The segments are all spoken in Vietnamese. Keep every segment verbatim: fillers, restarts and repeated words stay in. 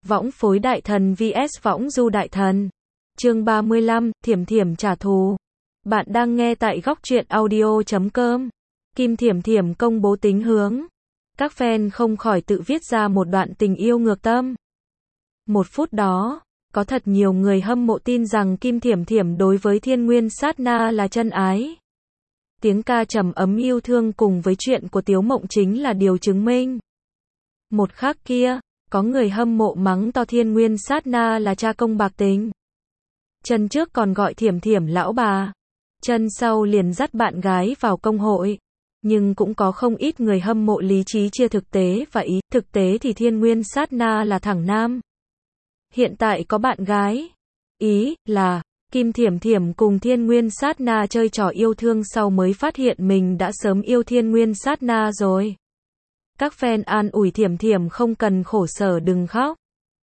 Võng phối đại thần vs võng du đại thần. Chương ba mươi lăm, Thiểm Thiểm trả thù. Bạn đang nghe tại góc truyện audio chấm com. Kim Thiểm Thiểm công bố tính hướng. Các fan không khỏi tự viết ra một đoạn tình yêu ngược tâm. Một phút đó, có thật nhiều người hâm mộ tin rằng Kim Thiểm Thiểm đối với Thiên Nguyên Sát Na là chân ái. Tiếng ca trầm ấm yêu thương cùng với chuyện của Tiếu Mộng chính là điều chứng minh. Một khác kia, có người hâm mộ mắng to Thiên Nguyên Sát Na là cha công bạc tình. Chân trước còn gọi Thiểm Thiểm lão bà, chân sau liền dắt bạn gái vào công hội. Nhưng cũng có không ít người hâm mộ lý trí chia thực tế và ý. Thực tế thì Thiên Nguyên Sát Na là thẳng nam. Hiện tại có bạn gái. Ý là Kim Thiểm Thiểm cùng Thiên Nguyên Sát Na chơi trò yêu thương sau mới phát hiện mình đã sớm yêu Thiên Nguyên Sát Na rồi. Các fan an ủi Thiểm Thiểm không cần khổ sở, đừng khóc.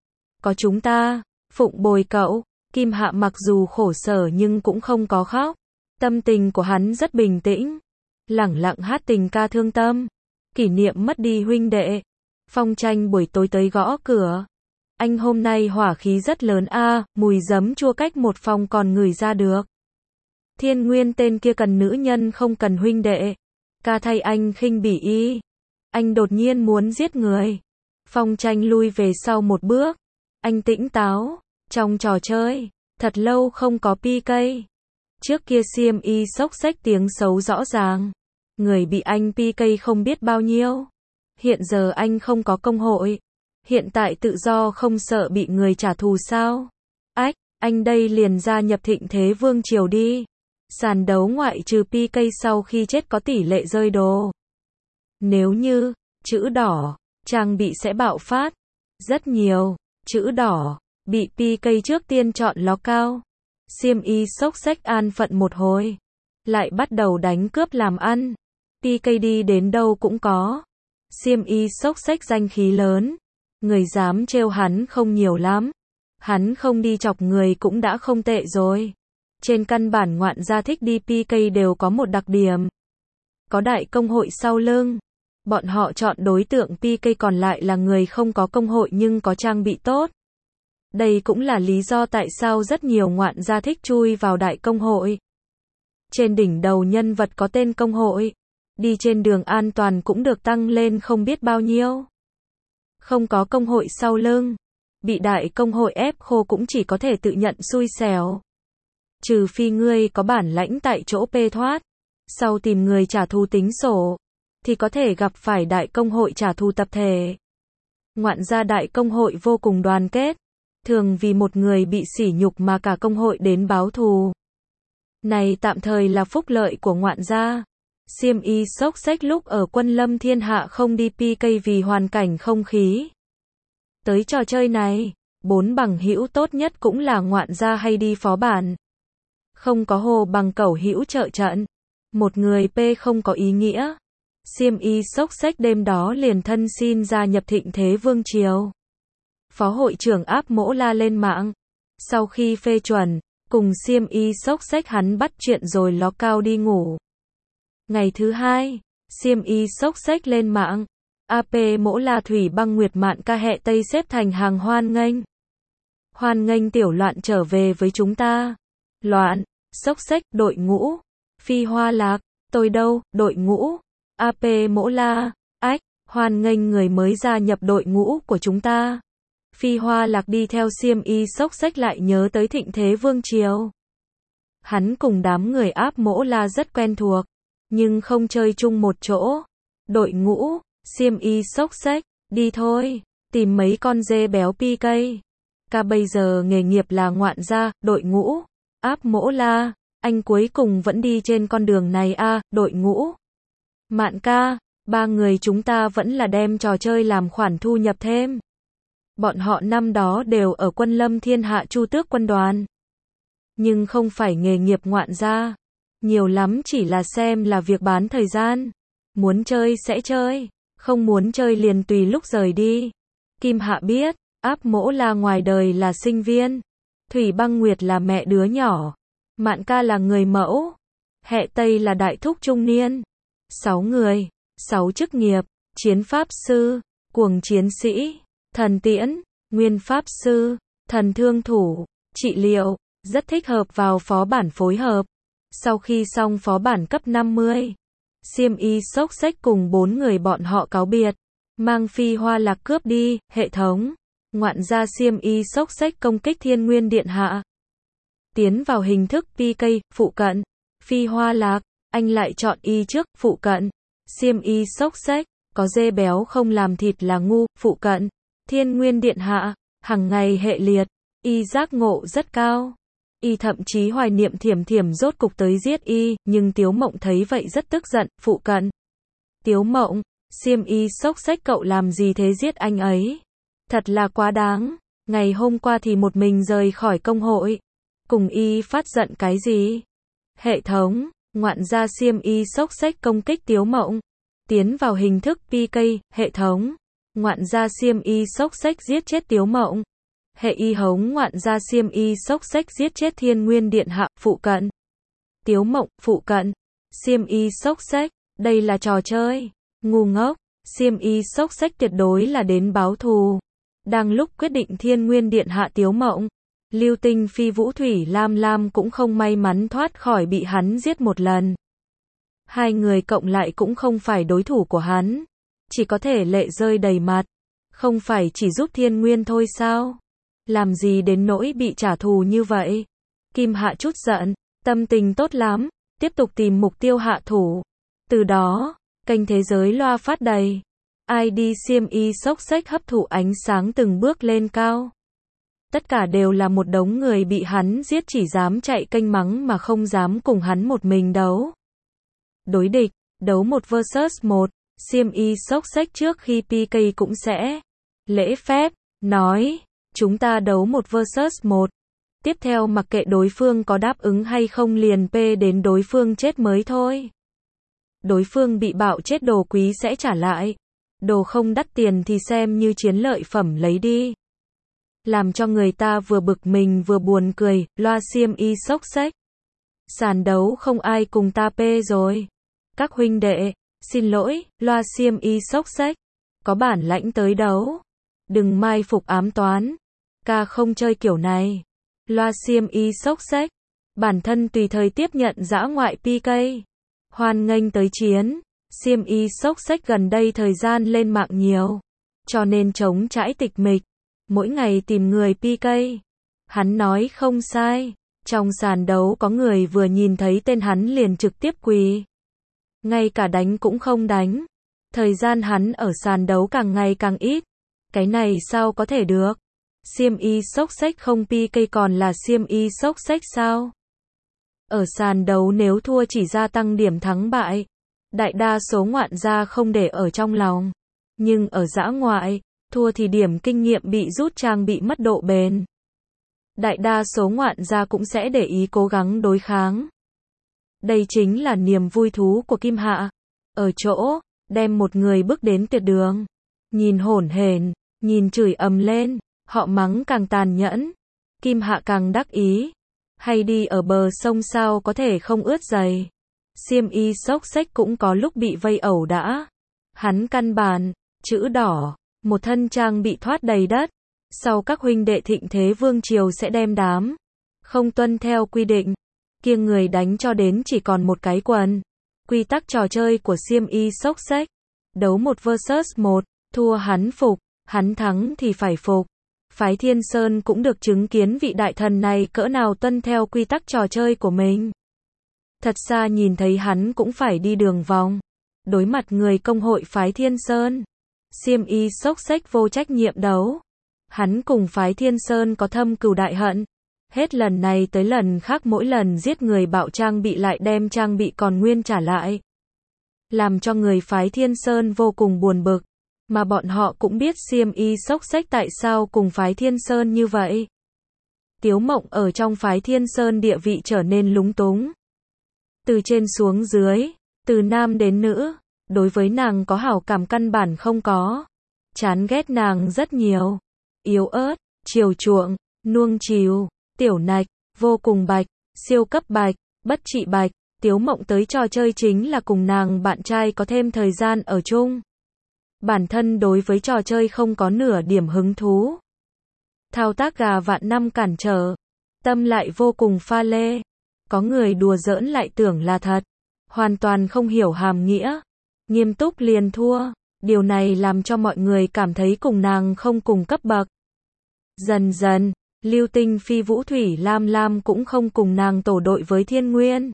Có chúng ta phụng bồi cậu. Kim Hạ mặc dù khổ sở nhưng cũng không có khóc. Tâm tình của hắn rất bình tĩnh. Lẳng lặng hát tình ca thương tâm. Kỷ niệm mất đi huynh đệ. Phong Tranh buổi tối tới gõ cửa. Anh hôm nay hỏa khí rất lớn a, à, mùi giấm chua cách một phòng còn ngửi ra được. Thiên Nguyên tên kia cần nữ nhân không cần huynh đệ. Ca thay anh khinh bỉ y. Anh đột nhiên muốn giết người. Phong Tranh lui về sau một bước. Anh tỉnh táo. Trong trò chơi, thật lâu không có pê ca. Trước kia xê em i xốc xách tiếng xấu rõ ràng. Người bị anh pê ca không biết bao nhiêu. Hiện giờ anh không có công hội. Hiện tại tự do không sợ bị người trả thù sao? Ách, anh đây liền gia nhập Thịnh Thế Vương Triều đi. Sàn đấu ngoại trừ pê ca sau khi chết có tỷ lệ rơi đồ. Nếu như, chữ đỏ, trang bị sẽ bạo phát. Rất nhiều, chữ đỏ, bị pê ca trước tiên chọn ló cao. xê em i xốc xách an phận một hồi. Lại bắt đầu đánh cướp làm ăn. pê ca đi đến đâu cũng có. xê em i xốc xách danh khí lớn. Người dám trêu hắn không nhiều lắm. Hắn không đi chọc người cũng đã không tệ rồi. Trên căn bản ngoạn gia thích đi pê ca đều có một đặc điểm. Có đại công hội sau lưng. Bọn họ chọn đối tượng pê ca còn lại là người không có công hội nhưng có trang bị tốt. Đây cũng là lý do tại sao rất nhiều ngoạn gia thích chui vào đại công hội. Trên đỉnh đầu nhân vật có tên công hội. Đi trên đường an toàn cũng được tăng lên không biết bao nhiêu. Không có công hội sau lưng. Bị đại công hội ép khô cũng chỉ có thể tự nhận xui xẻo. Trừ phi ngươi có bản lãnh tại chỗ pê thoát. Sau tìm người trả thù tính sổ. Thì có thể gặp phải đại công hội trả thù tập thể. Ngoạn gia đại công hội vô cùng đoàn kết. Thường vì một người bị sỉ nhục mà cả công hội đến báo thù. Này tạm thời là phúc lợi của ngoạn gia. xê em i xốc xách lúc ở Quân Lâm Thiên Hạ không đi pê ca vì hoàn cảnh không khí. Tới trò chơi này, bốn bằng hữu tốt nhất cũng là ngoạn gia hay đi phó bản. Không có hồ bằng cẩu hữu trợ trận. Một người P không có ý nghĩa. xê em i xốc xách đêm đó liền thân xin gia nhập Thịnh Thế Vương Triều. Phó hội trưởng áp mỗ la lên mạng. Sau khi phê chuẩn, cùng xê em i xốc xách hắn bắt chuyện rồi ló cao đi ngủ. Ngày thứ hai, xê em i xốc xách lên mạng. a pê mỗ la Thủy Băng Nguyệt Mạn ca hẹ Tây xếp thành hàng hoan nghênh. Hoan nghênh tiểu loạn trở về với chúng ta. Loạn, xốc xách, đội ngũ. Phi Hoa Lạc, tôi đâu, đội ngũ. a pê mỗ la, ách, hoan nghênh người mới gia nhập đội ngũ của chúng ta. Phi Hoa Lạc đi theo xê em i xốc xách lại nhớ tới Thịnh Thế Vương Triều. Hắn cùng đám người áp mỗ la rất quen thuộc, nhưng không chơi chung một chỗ. Đội ngũ, xê em i xốc xách, đi thôi, tìm mấy con dê béo pê ca. Ca bây giờ nghề nghiệp là ngoạn gia, đội ngũ, áp mỗ la, anh cuối cùng vẫn đi trên con đường này a, à, đội ngũ. Mạn ca, ba người chúng ta vẫn là đem trò chơi làm khoản thu nhập thêm. Bọn họ năm đó đều ở Quân Lâm Thiên Hạ Chu Tước quân đoàn. Nhưng không phải nghề nghiệp ngoạn gia. Nhiều lắm chỉ là xem là việc bán thời gian. Muốn chơi sẽ chơi, không muốn chơi liền tùy lúc rời đi. Kim Hạ biết, áp mỗ la ngoài đời là sinh viên. Thủy Băng Nguyệt là mẹ đứa nhỏ. Mạn ca là người mẫu. Hẹ Tây là đại thúc trung niên. Sáu người, sáu chức nghiệp, chiến pháp sư, cuồng chiến sĩ, thần tiễn, nguyên pháp sư, thần thương thủ, trị liệu, rất thích hợp vào phó bản phối hợp. Sau khi xong phó bản cấp năm mươi, xiêm y xốc xếch cùng bốn người bọn họ cáo biệt, mang phi hoa lạc cướp đi, hệ thống. Ngoạn gia xiêm y xốc xếch công kích Thiên Nguyên Điện Hạ. Tiến vào hình thức pê ca, phụ cận. Phi hoa lạc, anh lại chọn y trước, phụ cận. Xiêm y xốc xếch, có dê béo không làm thịt là ngu, phụ cận. Thiên Nguyên Điện Hạ, hằng ngày hệ liệt, y giác ngộ rất cao. Y thậm chí hoài niệm Thiểm Thiểm rốt cục tới giết y, nhưng Tiếu Mộng thấy vậy rất tức giận, phụ cận. Tiếu Mộng, xiêm y xốc xếch cậu làm gì thế giết anh ấy? Thật là quá đáng, ngày hôm qua thì một mình rời khỏi công hội. Cùng y phát giận cái gì? Hệ thống, ngoạn gia xiêm y xốc xếch công kích Tiếu Mộng. Tiến vào hình thức pê ca, hệ thống. Ngoạn gia xiêm y xốc xếch giết chết Tiếu Mộng. Hệ y hống ngoạn gia xiêm y xốc xếch giết chết Thiên Nguyên Điện Hạ, phụ cận. Tiếu Mộng, phụ cận. Xiêm y xốc xếch, đây là trò chơi. Ngu ngốc, xiêm y xốc xếch tuyệt đối là đến báo thù. Đang lúc quyết định Thiên Nguyên Điện Hạ Tiếu Mộng, Lưu Tinh Phi Vũ Thủy Lam Lam cũng không may mắn thoát khỏi bị hắn giết một lần. Hai người cộng lại cũng không phải đối thủ của hắn, chỉ có thể lệ rơi đầy mặt. Không phải chỉ giúp Thiên Nguyên thôi sao? Làm gì đến nỗi bị trả thù như vậy? Kim Hạ chút giận, tâm tình tốt lắm, tiếp tục tìm mục tiêu hạ thủ. Từ đó, kênh thế giới loa phát đầy. i đê xiêm y xốc xếch hấp thụ ánh sáng từng bước lên cao. Tất cả đều là một đống người bị hắn giết chỉ dám chạy kênh mắng mà không dám cùng hắn một mình đấu. Đối địch, đấu một versus một, xiêm y xốc xếch trước khi pê ca cũng sẽ lễ phép, nói, chúng ta đấu một versus một. Tiếp theo mặc kệ đối phương có đáp ứng hay không liền P đến đối phương chết mới thôi. Đối phương bị bạo chết đồ quý sẽ trả lại. Đồ không đắt tiền thì xem như chiến lợi phẩm lấy đi. Làm cho người ta vừa bực mình vừa buồn cười, loa xiêm y xốc xếch. Sàn đấu không ai cùng ta P rồi. Các huynh đệ, xin lỗi, loa xiêm y xốc xếch. Có bản lãnh tới đấu. Đừng mai phục ám toán. Ca không chơi kiểu này. Loa xiêm y xốc xếch. Bản thân tùy thời tiếp nhận dã ngoại pê ca. Hoan nghênh tới chiến. Xiêm y xốc xếch gần đây thời gian lên mạng nhiều, cho nên chống trãi tịch mịch, mỗi ngày tìm người pê ca. Hắn nói không sai, trong sàn đấu có người vừa nhìn thấy tên hắn liền trực tiếp quỳ. Ngay cả đánh cũng không đánh. Thời gian hắn ở sàn đấu càng ngày càng ít. Cái này sao có thể được? Xiêm y xốc xếch không pê ca còn là xiêm y xốc xếch sao? Ở sàn đấu nếu thua chỉ gia tăng điểm thắng bại. Đại đa số ngoạn gia không để ở trong lòng. Nhưng ở dã ngoại, thua thì điểm kinh nghiệm bị rút trang bị mất độ bền. Đại đa số ngoạn gia cũng sẽ để ý cố gắng đối kháng. Đây chính là niềm vui thú của Kim Hạ. Ở chỗ, đem một người bước đến tuyệt đường. Nhìn hổn hển, nhìn chửi ầm lên, họ mắng càng tàn nhẫn. Kim Hạ càng đắc ý. Hay đi ở bờ sông sao có thể không ướt giày. Xiêm y xốc xếch cũng có lúc bị vây ẩu đã. Hắn căn bản, chữ đỏ, một thân trang bị thoát đầy đất. Sau các huynh đệ thịnh thế vương triều sẽ đem đám. Không tuân theo quy định. Kiêng người đánh cho đến chỉ còn một cái quần. Quy tắc trò chơi của xiêm y xốc xếch. Đấu một versus một, thua hắn phục, hắn thắng thì phải phục. Phái Thiên Sơn cũng được chứng kiến vị đại thần này cỡ nào tuân theo quy tắc trò chơi của mình. Thật xa nhìn thấy hắn cũng phải đi đường vòng. Đối mặt người công hội phái Thiên Sơn. Xiêm y xốc xếch vô trách nhiệm đấu. Hắn cùng phái Thiên Sơn có thâm cừu đại hận. Hết lần này tới lần khác mỗi lần giết người bạo trang bị lại đem trang bị còn nguyên trả lại. Làm cho người phái Thiên Sơn vô cùng buồn bực. Mà bọn họ cũng biết xiêm y xốc xếch tại sao cùng phái Thiên Sơn như vậy. Tiếu Mộng ở trong phái Thiên Sơn địa vị trở nên lúng túng. Từ trên xuống dưới, từ nam đến nữ, đối với nàng có hảo cảm căn bản không có. Chán ghét nàng rất nhiều. Yếu ớt, chiều chuộng, nuông chiều, tiểu nạch, vô cùng bạch, siêu cấp bạch, bất trị bạch. Tiếu Mộng tới trò chơi chính là cùng nàng bạn trai có thêm thời gian ở chung. Bản thân đối với trò chơi không có nửa điểm hứng thú. thao tác gà vạn năm cản trở, tâm lại vô cùng pha lê. Có người đùa giỡn lại tưởng là thật, hoàn toàn không hiểu hàm nghĩa, nghiêm túc liền thua. Điều này làm cho mọi người cảm thấy cùng nàng không cùng cấp bậc. Dần dần, Lưu Tinh Phi Vũ Thủy Lam Lam cũng không cùng nàng tổ đội với Thiên Nguyên.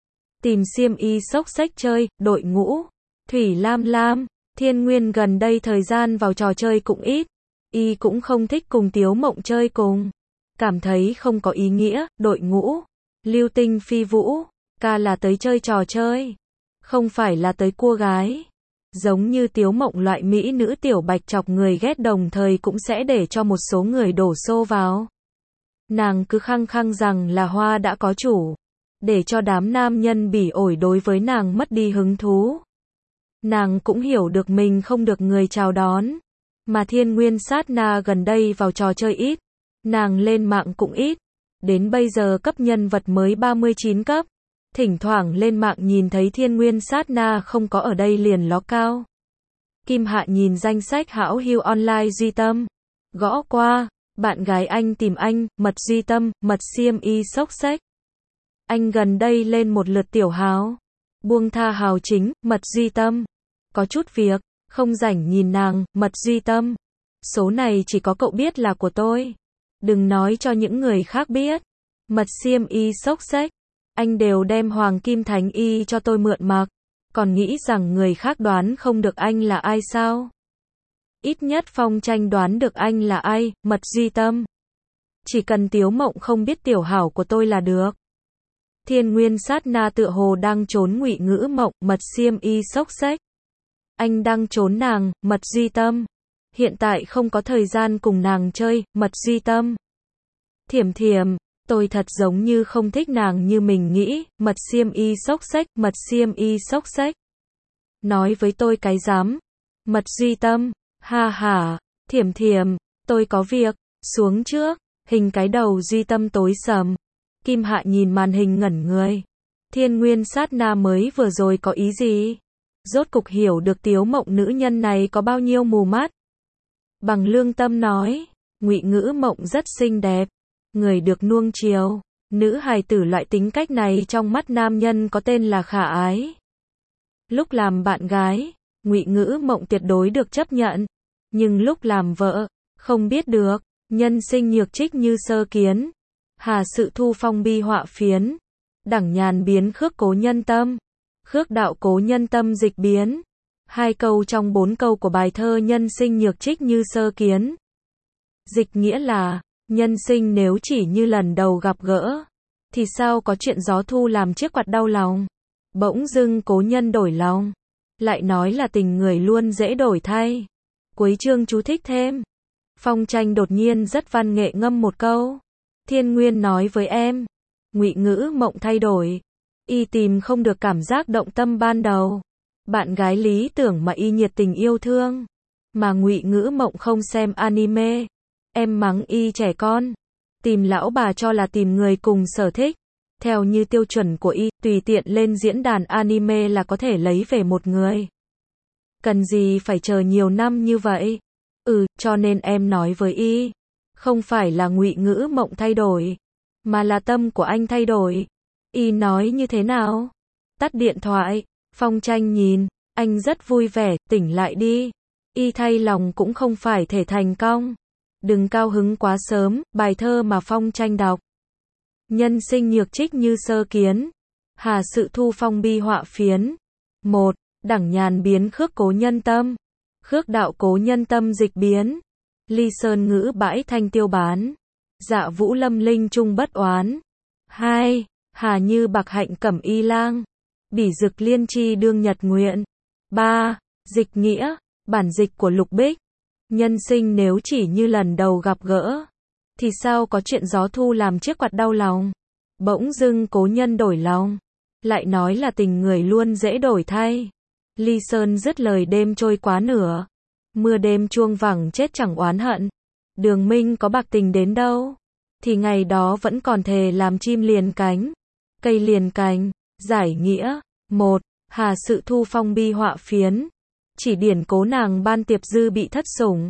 Tìm xiêm y xốc xách chơi, đội ngũ. Thủy Lam Lam, Thiên Nguyên gần đây thời gian vào trò chơi cũng ít. Y cũng không thích cùng Tiếu Mộng chơi cùng. Cảm thấy không có ý nghĩa, đội ngũ. Lưu Tinh Phi Vũ, ca là tới chơi trò chơi. Không phải là tới cua gái. Giống như Tiếu Mộng loại mỹ nữ tiểu bạch chọc người ghét đồng thời cũng sẽ để cho một số người đổ xô vào. Nàng cứ khăng khăng rằng là hoa đã có chủ, để cho đám nam nhân bỉ ổi đối với nàng mất đi hứng thú. Nàng cũng hiểu được mình không được người chào đón, mà Thiên Nguyên sát na gần đây vào trò chơi ít, nàng lên mạng cũng ít, đến bây giờ cấp nhân vật mới ba mươi chín cấp. Thỉnh thoảng lên mạng nhìn thấy Thiên Nguyên sát na không có ở đây liền ló cao. Kim Hạ nhìn danh sách hảo hữu online Duy Tâm. Gõ qua, bạn gái anh tìm anh, mật Duy Tâm, mật xiêm y xốc xách. Anh gần đây lên một lượt tiểu hào. Buông tha hào chính, mật Duy Tâm. Có chút việc, không rảnh nhìn nàng, mật Duy Tâm. Số này chỉ có cậu biết là của tôi. Đừng nói cho những người khác biết. Mật xiêm y xốc xách. Anh đều đem Hoàng Kim Thánh Y cho tôi mượn mặc, còn nghĩ rằng người khác đoán không được anh là ai sao? Ít nhất Phong Tranh đoán được anh là ai, mật Duy Tâm. Chỉ cần Tiếu Mộng không biết tiểu hảo của tôi là được. Thiên Nguyên sát na tựa hồ đang trốn Ngụy Ngữ Mộng, mật xiêm y xốc xách. Anh đang trốn nàng, mật Duy Tâm. Hiện tại không có thời gian cùng nàng chơi, mật Duy Tâm. Thiểm Thiểm. Tôi thật giống như không thích nàng như mình nghĩ, mật xiêm y xốc xách, mật xiêm y xốc xách. Nói với tôi cái dám. Mật Duy Tâm, ha ha, Thiểm Thiểm, tôi có việc, xuống trước, hình cái đầu Duy Tâm tối sầm. Kim Hạ nhìn màn hình ngẩn người. Thiên Nguyên sát na mới vừa rồi có ý gì? Rốt cục hiểu được Tiếu Mộng nữ nhân này có bao nhiêu mù mắt. Bằng lương tâm nói, Ngụy Ngữ Mộng rất xinh đẹp. Người được nuông chiều, nữ hài tử loại tính cách này trong mắt nam nhân có tên là khả ái. Lúc làm bạn gái, Ngụy Ngữ Mộng tuyệt đối được chấp nhận, nhưng lúc làm vợ, không biết được, nhân sinh nhược trích như sơ kiến, hà sự thu phong bi họa phiến, đẳng nhàn biến khước cố nhân tâm, khước đạo cố nhân tâm dịch biến. Hai câu trong bốn câu của bài thơ nhân sinh nhược trích như sơ kiến. Dịch nghĩa là nhân sinh nếu chỉ như lần đầu gặp gỡ, thì sao có chuyện gió thu làm chiếc quạt đau lòng. Bỗng dưng cố nhân đổi lòng, lại nói là tình người luôn dễ đổi thay. Cuối chương chú thích thêm. Phong Tranh đột nhiên rất văn nghệ ngâm một câu. Thiên Nguyên nói với em, Ngụy Ngữ Mộng thay đổi, y tìm không được cảm giác động tâm ban đầu. Bạn gái lý tưởng mà y nhiệt tình yêu thương, mà Ngụy Ngữ Mộng không xem anime. Em mắng y trẻ con, tìm lão bà cho là tìm người cùng sở thích. Theo như tiêu chuẩn của y, tùy tiện lên diễn đàn anime là có thể lấy về một người. Cần gì phải chờ nhiều năm như vậy? Ừ, cho nên em nói với y, không phải là Ngụy Ngữ Mộng thay đổi, mà là tâm của anh thay đổi. Y nói như thế nào? Tắt điện thoại, Phong Tranh nhìn, anh rất vui vẻ, tỉnh lại đi. Y thay lòng cũng không phải thể thành công. Đừng cao hứng quá sớm, bài thơ mà Phong Tranh đọc. Nhân sinh nhược trích như sơ kiến, hà sự thu phong bi họa phiến. Một, đẳng nhàn biến khước cố nhân tâm, khước đạo cố nhân tâm dịch biến. Ly sơn ngữ bãi thanh tiêu bán, dạ vũ lâm linh trung bất oán. Hai, hà như bạc hạnh cẩm y lang, bỉ dực liên chi đương nhật nguyện. Ba, dịch nghĩa, bản dịch của Lục Bích. Nhân sinh nếu chỉ như lần đầu gặp gỡ, thì sao có chuyện gió thu làm chiếc quạt đau lòng. Bỗng dưng cố nhân đổi lòng, lại nói là tình người luôn dễ đổi thay. Ly Sơn dứt lời đêm trôi quá nửa, mưa đêm chuông vẳng chết chẳng oán hận. Đường Minh có bạc tình đến đâu, thì ngày đó vẫn còn thề làm chim liền cánh, cây liền cành. Giải nghĩa. Một, hà sự thu phong bi họa phiến, chỉ điển cố nàng ban tiệp dư bị thất sủng.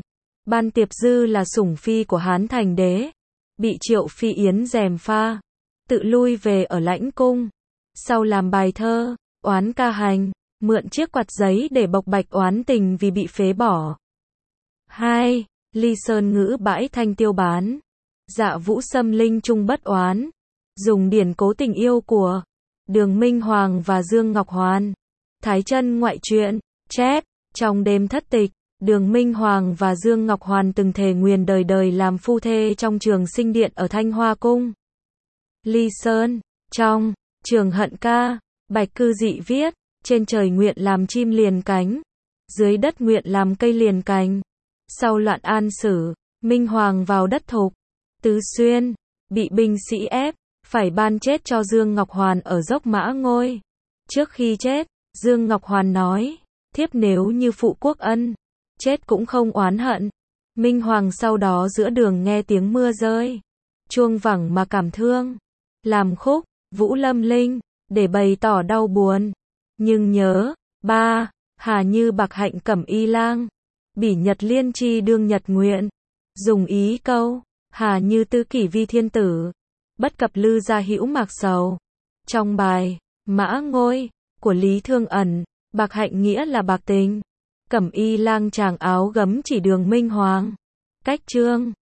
Ban Tiệp Dư là sủng phi của Hán Thành Đế, bị Triệu Phi Yến gièm pha, tự lui về ở lãnh cung. Sau làm bài thơ, oán ca hành, mượn chiếc quạt giấy để bộc bạch oán tình vì bị phế bỏ. hai. Ly Sơn ngữ bãi thanh tiêu bán. Dạ vũ xâm linh trung bất oán. Dùng điển cố tình yêu của Đường Minh Hoàng và Dương Ngọc Hoàn. Thái Chân ngoại truyện, chép, trong đêm thất tịch, Đường Minh Hoàng và Dương Ngọc Hoàn từng thề nguyền đời đời làm phu thê trong trường sinh điện ở Thanh Hoa Cung. Ly Sơn, trong Trường Hận Ca, Bạch Cư Dị viết, trên trời nguyện làm chim liền cánh, dưới đất nguyện làm cây liền cành. Sau loạn an sử, Minh Hoàng vào đất Thục, Tứ Xuyên, bị binh sĩ ép, phải ban chết cho Dương Ngọc Hoàn ở dốc Mã Ngôi. Trước khi chết, Dương Ngọc Hoàn nói, thiếp nếu như phụ quốc ân, chết cũng không oán hận. Minh Hoàng sau đó giữa đường nghe tiếng mưa rơi, chuông vẳng mà cảm thương, làm khúc Vũ Lâm Linh để bày tỏ đau buồn. Nhưng nhớ, ba, Hà như bạc hạnh cẩm y lang, bỉ nhật liên chi đương nhật nguyện. Dùng ý câu, Hà như tư kỷ vi thiên tử, bất cập lư gia hữu mạc sầu. Trong bài, Mã Ngôi, của Lý Thương Ẩn, bạc hạnh nghĩa là bạc tình. Cẩm y lang tràng áo gấm chỉ Đường Minh Hoàng. Cách chương